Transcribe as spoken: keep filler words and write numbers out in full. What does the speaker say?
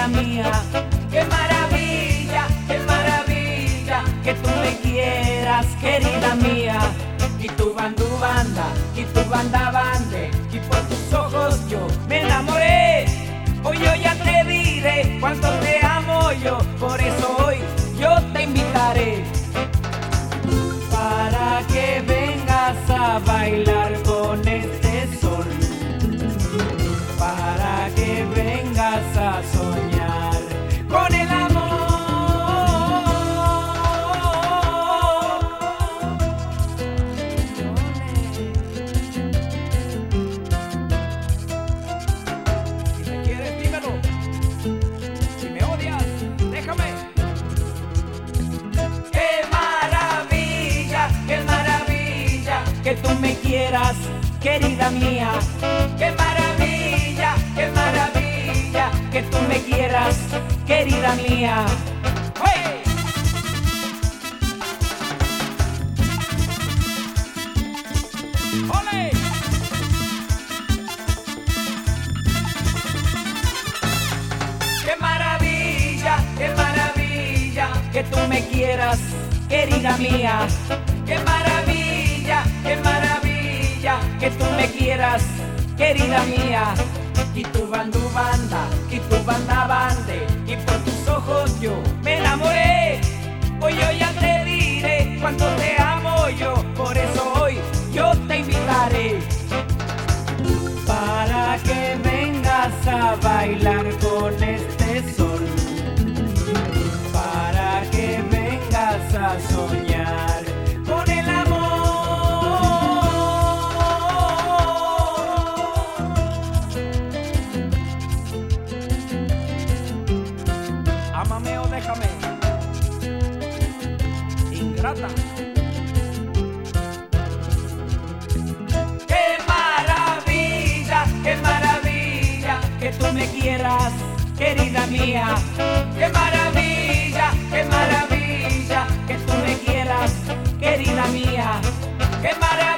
querida mía. Qué maravilla, qué maravilla que tú me quieras, querida mía. Y tu bandu banda, y tu banda bande, y por tus ojos yo me enamoré. Hoy yo ya te diré cuánto te amo yo, por eso hoy yo te invitaré para que vengas a bailar con este sol, para que vengas a soñar con el amor. Si me quieres, dímelo. Si me odias, déjame. ¡Qué maravilla, qué maravilla que tú me quieras, querida mía! ¡Qué maravilla, qué maravilla que tú me quieras, querida mía! ¡Hey! ¡Ole! ¡Qué maravilla, qué maravilla que tú me quieras, querida mía! ¡Qué maravilla, qué maravilla que tú me quieras, querida mía! Y tu bandu banda, y tu banda bande, y por tus ojos yo me enamoré. Hoy yo ya te diré cuánto te amo yo, por eso hoy yo te invitaré para que vengas a bailar con este sol, para que vengas a soñar con el amor. Ámame o déjame, ingrata. ¡Qué maravilla, qué maravilla que tú me quieras, querida mía! ¡Qué maravilla, qué maravilla que tú me quieras, querida mía! ¡Qué maravilla!